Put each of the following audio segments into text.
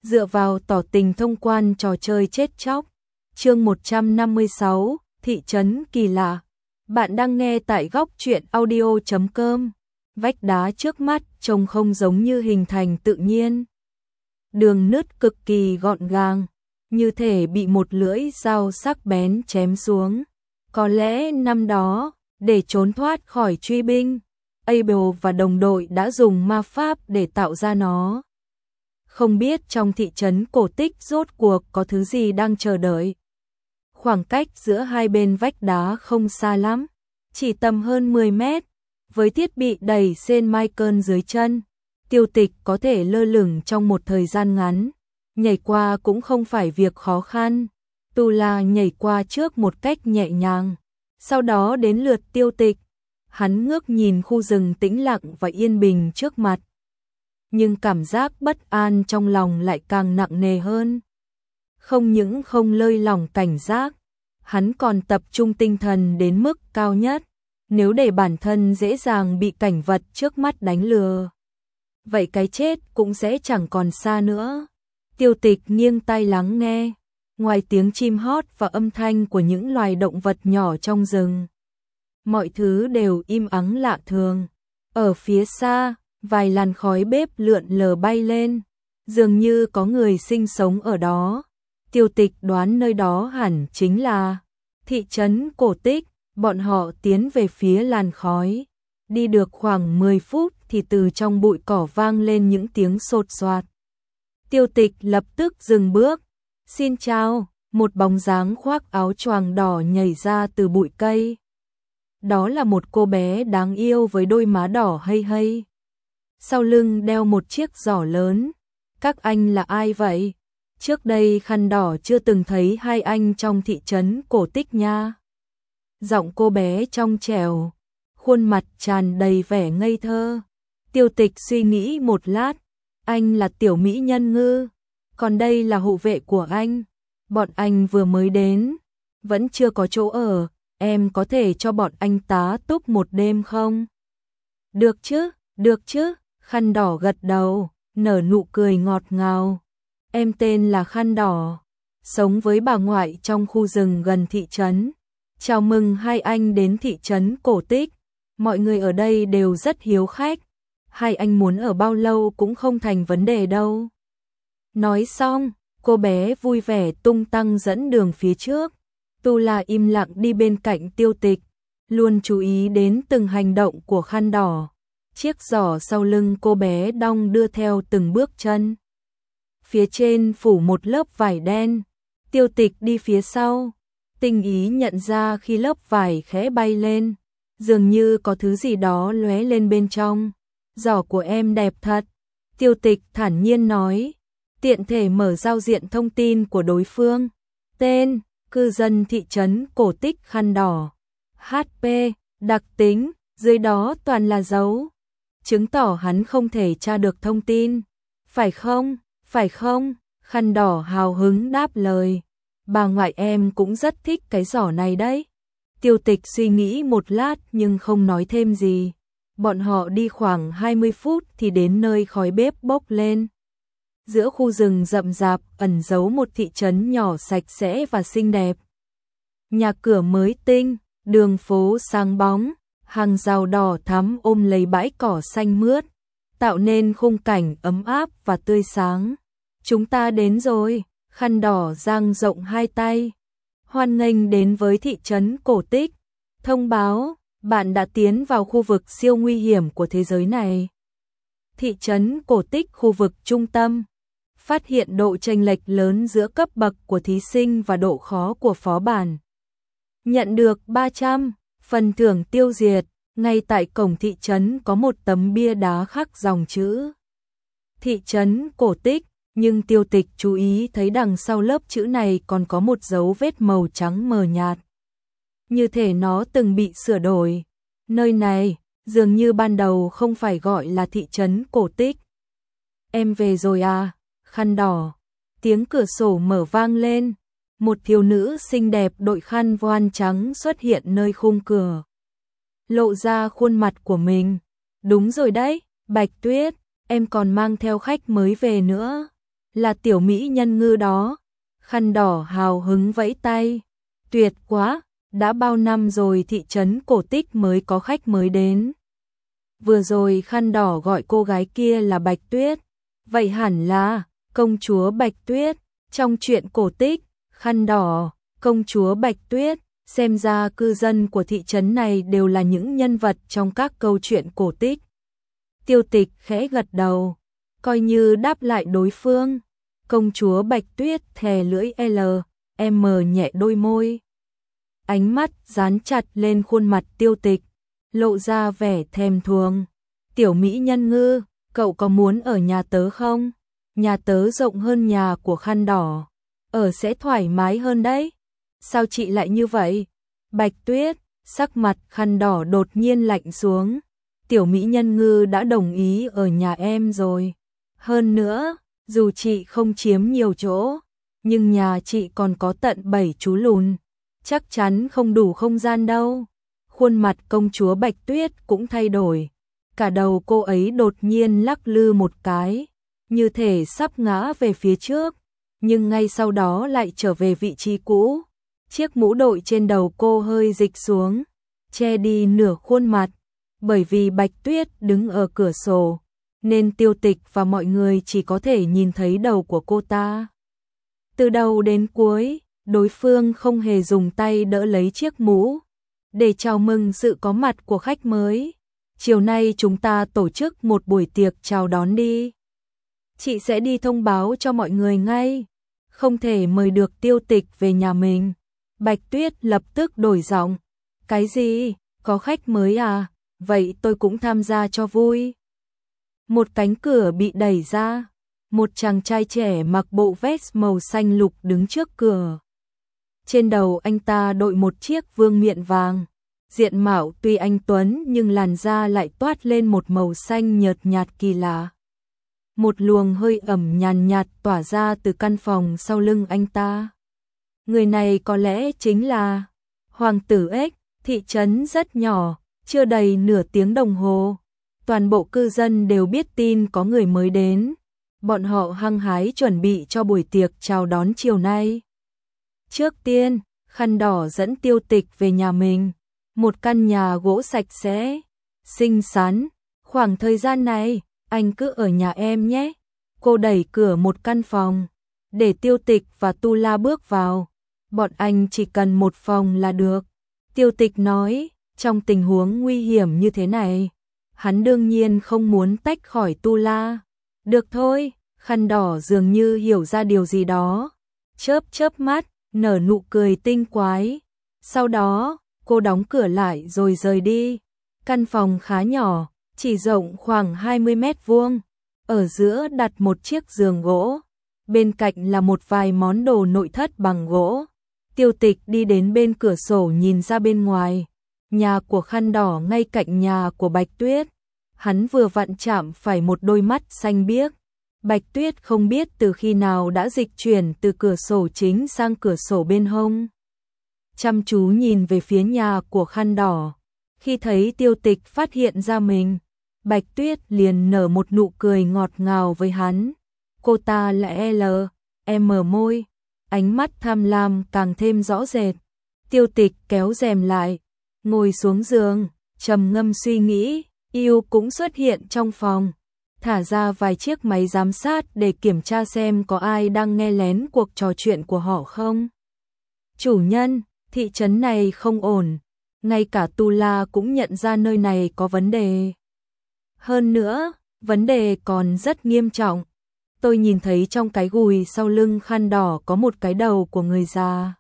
dựa vào tỏ tình thông quan trò chơi chết chóc. Chương 156, thị trấn kỳ lạ. Bạn đang nghe tại góc truyện audio.com. Vách đá trước mắt trông không giống như hình thành tự nhiên. Đường nứt cực kỳ gọn gàng, như thể bị một lưỡi dao sắc bén chém xuống. Có lẽ năm đó, để trốn thoát khỏi truy binh, Abel và đồng đội đã dùng ma pháp để tạo ra nó. Không biết trong thị trấn cổ tích rốt cuộc có thứ gì đang chờ đợi. Khoảng cách giữa hai bên vách đá không xa lắm, chỉ tầm hơn 10 mét. Với thiết bị đẩy Saint Michael dưới chân, Tiêu Tịch có thể lơ lửng trong một thời gian ngắn. Nhảy qua cũng không phải việc khó khăn. Tula nhảy qua trước một cách nhẹ nhàng. Sau đó đến lượt Tiêu Tịch. Hắn ngước nhìn khu rừng tĩnh lặng và yên bình trước mặt. Nhưng cảm giác bất an trong lòng lại càng nặng nề hơn. Không những không lơi lỏng cảnh giác, hắn còn tập trung tinh thần đến mức cao nhất. Nếu để bản thân dễ dàng bị cảnh vật trước mắt đánh lừa, vậy cái chết cũng sẽ chẳng còn xa nữa. Tiêu Tịch nghiêng tai lắng nghe, ngoài tiếng chim hót và âm thanh của những loài động vật nhỏ trong rừng, mọi thứ đều im ắng lạ thường. Ở phía xa, vài làn khói bếp lượn lờ bay lên, dường như có người sinh sống ở đó. Tiêu Tịch đoán nơi đó hẳn chính là thị trấn cổ tích. Bọn họ tiến về phía làn khói. Đi được khoảng 10 phút thì từ trong bụi cỏ vang lên những tiếng sột soạt. Tiêu Tịch lập tức dừng bước. Xin chào, một bóng dáng khoác áo choàng đỏ nhảy ra từ bụi cây. Đó là một cô bé đáng yêu với đôi má đỏ hây hây. Sau lưng đeo một chiếc giỏ lớn. Các anh là ai vậy? Trước đây Khăn Đỏ chưa từng thấy hai anh trong thị trấn cổ tích nha. Giọng cô bé trong trẻo, khuôn mặt tràn đầy vẻ ngây thơ. Tiêu Tịch suy nghĩ một lát, anh là tiểu mỹ nhân ngư, còn đây là hộ vệ của anh. Bọn anh vừa mới đến, vẫn chưa có chỗ ở, em có thể cho bọn anh tá túc một đêm không? Được chứ, Khăn Đỏ gật đầu, nở nụ cười ngọt ngào. Em tên là Khăn Đỏ, sống với bà ngoại trong khu rừng gần thị trấn. Chào mừng hai anh đến thị trấn cổ tích. Mọi người ở đây đều rất hiếu khách. Hai anh muốn ở bao lâu cũng không thành vấn đề đâu. Nói xong, cô bé vui vẻ tung tăng dẫn đường phía trước. Tula im lặng đi bên cạnh Tiêu Tịch, luôn chú ý đến từng hành động của Khăn Đỏ. Chiếc giỏ sau lưng cô bé đong đưa theo từng bước chân. Phía trên phủ một lớp vải đen. Tiêu Tịch đi phía sau. Tinh ý nhận ra khi lớp vải khẽ bay lên, dường như có thứ gì đó lóe lên bên trong. Giỏ của em đẹp thật, Tiêu Tịch thản nhiên nói, tiện thể mở giao diện thông tin của đối phương. Tên, cư dân thị trấn cổ tích Khăn Đỏ. HP, đặc tính, dưới đó toàn là dấu. Chứng tỏ hắn không thể tra được thông tin. Phải không, Khăn Đỏ hào hứng đáp lời. Bà ngoại em cũng rất thích cái giỏ này đấy. Tiêu Tịch suy nghĩ một lát nhưng không nói thêm gì. Bọn họ đi khoảng 20 phút thì đến nơi khói bếp bốc lên. Giữa khu rừng rậm rạp ẩn giấu một thị trấn nhỏ sạch sẽ và xinh đẹp. Nhà cửa mới tinh, đường phố sáng bóng, hàng rào đỏ thắm ôm lấy bãi cỏ xanh mướt, tạo nên khung cảnh ấm áp và tươi sáng. Chúng ta đến rồi. Khăn Đỏ dang rộng hai tay. Hoan nghênh đến với thị trấn cổ tích. Thông báo, bạn đã tiến vào khu vực siêu nguy hiểm của thế giới này. Thị trấn cổ tích khu vực trung tâm. Phát hiện độ chênh lệch lớn giữa cấp bậc của thí sinh và độ khó của phó bản. Nhận được 300, phần thưởng tiêu diệt. Ngay tại cổng thị trấn có một tấm bia đá khắc dòng chữ thị trấn cổ tích. Nhưng Tiêu Tịch chú ý thấy đằng sau lớp chữ này còn có một dấu vết màu trắng mờ nhạt. Như thể nó từng bị sửa đổi. Nơi này, dường như ban đầu không phải gọi là thị trấn cổ tích. Em về rồi à, Khăn Đỏ. Tiếng cửa sổ mở vang lên. Một thiếu nữ xinh đẹp đội khăn voan trắng xuất hiện nơi khung cửa. Lộ ra khuôn mặt của mình. Đúng rồi đấy, Bạch Tuyết, em còn mang theo khách mới về nữa. là tiểu mỹ nhân ngư đó. Khăn đỏ hào hứng vẫy tay. Tuyệt quá, đã bao năm rồi thị trấn cổ tích mới có khách mới đến. Vừa rồi khăn đỏ gọi cô gái kia là Bạch Tuyết. Vậy hẳn là công chúa Bạch Tuyết. Trong truyện cổ tích, khăn đỏ, công chúa Bạch Tuyết, xem ra cư dân của thị trấn này đều là những nhân vật trong các câu chuyện cổ tích. Tiêu Tịch khẽ gật đầu, coi như đáp lại đối phương. Công chúa Bạch Tuyết thè lưỡi M nhẹ đôi môi. Ánh mắt dán chặt lên khuôn mặt Tiêu Tịch, lộ ra vẻ thèm thuồng. Tiểu mỹ nhân ngư, cậu có muốn ở nhà tớ không? Nhà tớ rộng hơn nhà của khăn đỏ, ở sẽ thoải mái hơn đấy. Sao chị lại như vậy? Bạch Tuyết, sắc mặt khăn đỏ đột nhiên lạnh xuống. Tiểu mỹ nhân ngư đã đồng ý ở nhà em rồi. Hơn nữa, dù chị không chiếm nhiều chỗ, nhưng nhà chị còn có tận 7 chú lùn, chắc chắn không đủ không gian đâu. Khuôn mặt công chúa Bạch Tuyết cũng thay đổi. Cả đầu cô ấy đột nhiên lắc lư một cái, như thể sắp ngã về phía trước, nhưng ngay sau đó lại trở về vị trí cũ. Chiếc mũ đội trên đầu cô hơi dịch xuống, che đi nửa khuôn mặt. Bởi vì Bạch Tuyết đứng ở cửa sổ, nên Tiêu Tịch và mọi người chỉ có thể nhìn thấy đầu của cô ta. Từ đầu đến cuối, đối phương không hề dùng tay đỡ lấy chiếc mũ, để chào mừng sự có mặt của khách mới. Chiều nay chúng ta tổ chức một buổi tiệc chào đón đi. Chị sẽ đi thông báo cho mọi người ngay. Không thể mời được Tiêu Tịch về nhà mình. Bạch Tuyết lập tức đổi giọng. Cái gì? Có khách mới à? Vậy tôi cũng tham gia cho vui. Một cánh cửa bị đẩy ra. Một chàng trai trẻ mặc bộ vest màu xanh lục đứng trước cửa. Trên đầu anh ta đội một chiếc vương miện vàng. Diện mạo tuy anh tuấn nhưng làn da lại toát lên một màu xanh nhợt nhạt kỳ lạ. Một luồng hơi ẩm nhàn nhạt tỏa ra từ căn phòng sau lưng anh ta. Người này có lẽ chính là Hoàng tử Ếch. Thị trấn rất nhỏ, chưa đầy nửa tiếng đồng hồ. Toàn bộ cư dân đều biết tin có người mới đến. Bọn họ hăng hái chuẩn bị cho buổi tiệc chào đón chiều nay. Trước tiên, khăn đỏ dẫn Tiêu Tịch về nhà mình. Một căn nhà gỗ sạch sẽ, xinh xắn. Khoảng thời gian này, anh cứ ở nhà em nhé. Cô đẩy cửa một căn phòng, để Tiêu Tịch và Tu La bước vào. Bọn anh chỉ cần một phòng là được. Tiêu Tịch nói, trong tình huống nguy hiểm như thế này, hắn đương nhiên không muốn tách khỏi Tu La. Được thôi, khăn đỏ dường như hiểu ra điều gì đó. Chớp chớp mắt, nở nụ cười tinh quái. Sau đó, cô đóng cửa lại rồi rời đi. Căn phòng khá nhỏ, chỉ rộng khoảng 20 mét vuông. Ở giữa đặt một chiếc giường gỗ. Bên cạnh là một vài món đồ nội thất bằng gỗ. Tiêu Tịch đi đến bên cửa sổ nhìn ra bên ngoài. Nhà của khăn đỏ ngay cạnh nhà của Bạch Tuyết. Hắn vừa vặn chạm phải một đôi mắt xanh biếc. Bạch Tuyết không biết từ khi nào đã dịch chuyển từ cửa sổ chính sang cửa sổ bên hông. Chăm chú nhìn về phía nhà của khăn đỏ. Khi thấy Tiêu Tịch phát hiện ra mình, Bạch Tuyết liền nở một nụ cười ngọt ngào với hắn. Cô ta lại M môi, ánh mắt tham lam càng thêm rõ rệt. Tiêu Tịch kéo rèm lại, ngồi xuống giường, trầm ngâm suy nghĩ. Yêu cũng xuất hiện trong phòng, thả ra vài chiếc máy giám sát để kiểm tra xem có ai đang nghe lén cuộc trò chuyện của họ không. Chủ nhân, thị trấn này không ổn, ngay cả Tu La cũng nhận ra nơi này có vấn đề. Hơn nữa, vấn đề còn rất nghiêm trọng. Tôi nhìn thấy trong cái gùi sau lưng khăn đỏ có một cái đầu của người già.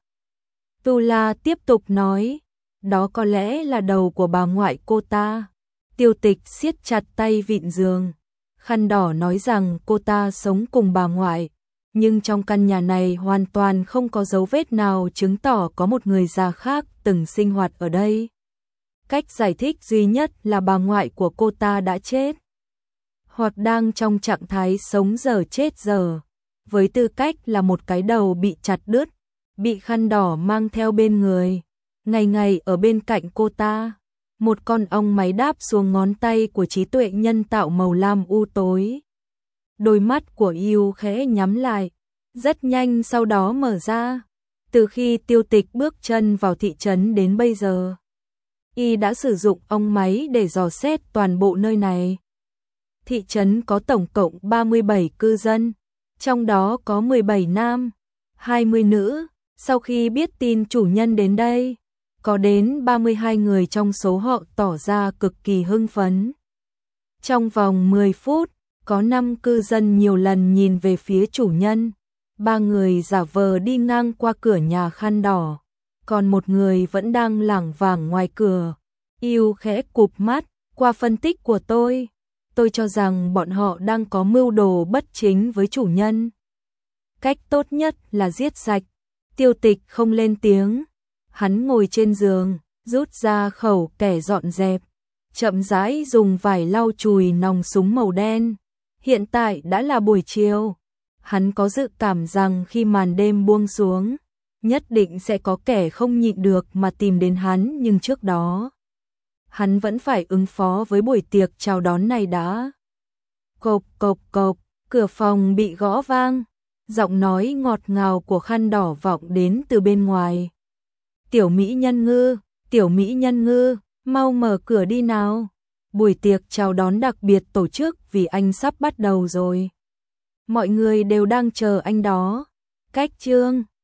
Tu La tiếp tục nói, đó có lẽ là đầu của bà ngoại cô ta. Tiêu Tịch siết chặt tay vịn giường. Khăn đỏ nói rằng cô ta sống cùng bà ngoại, nhưng trong căn nhà này hoàn toàn không có dấu vết nào chứng tỏ có một người già khác từng sinh hoạt ở đây. Cách giải thích duy nhất là bà ngoại của cô ta đã chết, hoặc đang trong trạng thái sống dở chết dở, với tư cách là một cái đầu bị chặt đứt, bị khăn đỏ mang theo bên người, ngày ngày ở bên cạnh cô ta. Một con ong máy đáp xuống ngón tay của trí tuệ nhân tạo màu lam u tối. Đôi mắt của yêu khẽ nhắm lại, rất nhanh sau đó mở ra. Từ khi Tiêu Tịch bước chân vào thị trấn đến bây giờ, y đã sử dụng ong máy để dò xét toàn bộ nơi này. Thị trấn có tổng cộng 37 cư dân, trong đó có 17 nam, 20 nữ. Sau khi biết tin chủ nhân đến đây, có đến 32 người trong số họ tỏ ra cực kỳ hưng phấn. Trong vòng 10 phút, có 5 cư dân nhiều lần nhìn về phía chủ nhân. 3 người giả vờ đi ngang qua cửa nhà khăn đỏ, còn một người vẫn đang lảng vảng ngoài cửa. Yêu khẽ cụp mắt, qua phân tích của tôi cho rằng bọn họ đang có mưu đồ bất chính với chủ nhân. Cách tốt nhất là giết sạch. Tiêu Tịch không lên tiếng, hắn ngồi trên giường, rút ra khẩu kẻ dọn dẹp, chậm rãi dùng vải lau chùi nòng súng màu đen. Hiện tại đã là buổi chiều, hắn có dự cảm rằng khi màn đêm buông xuống, nhất định sẽ có kẻ không nhịn được mà tìm đến hắn, nhưng trước đó, hắn vẫn phải ứng phó với buổi tiệc chào đón này đã. Cộp cộp cộp, cửa phòng bị gõ vang, giọng nói ngọt ngào của khăn đỏ vọng đến từ bên ngoài. Tiểu Mỹ Nhân Ngư, mau mở cửa đi nào. Buổi tiệc chào đón đặc biệt tổ chức vì anh sắp bắt đầu rồi. Mọi người đều đang chờ anh đó. Cách chương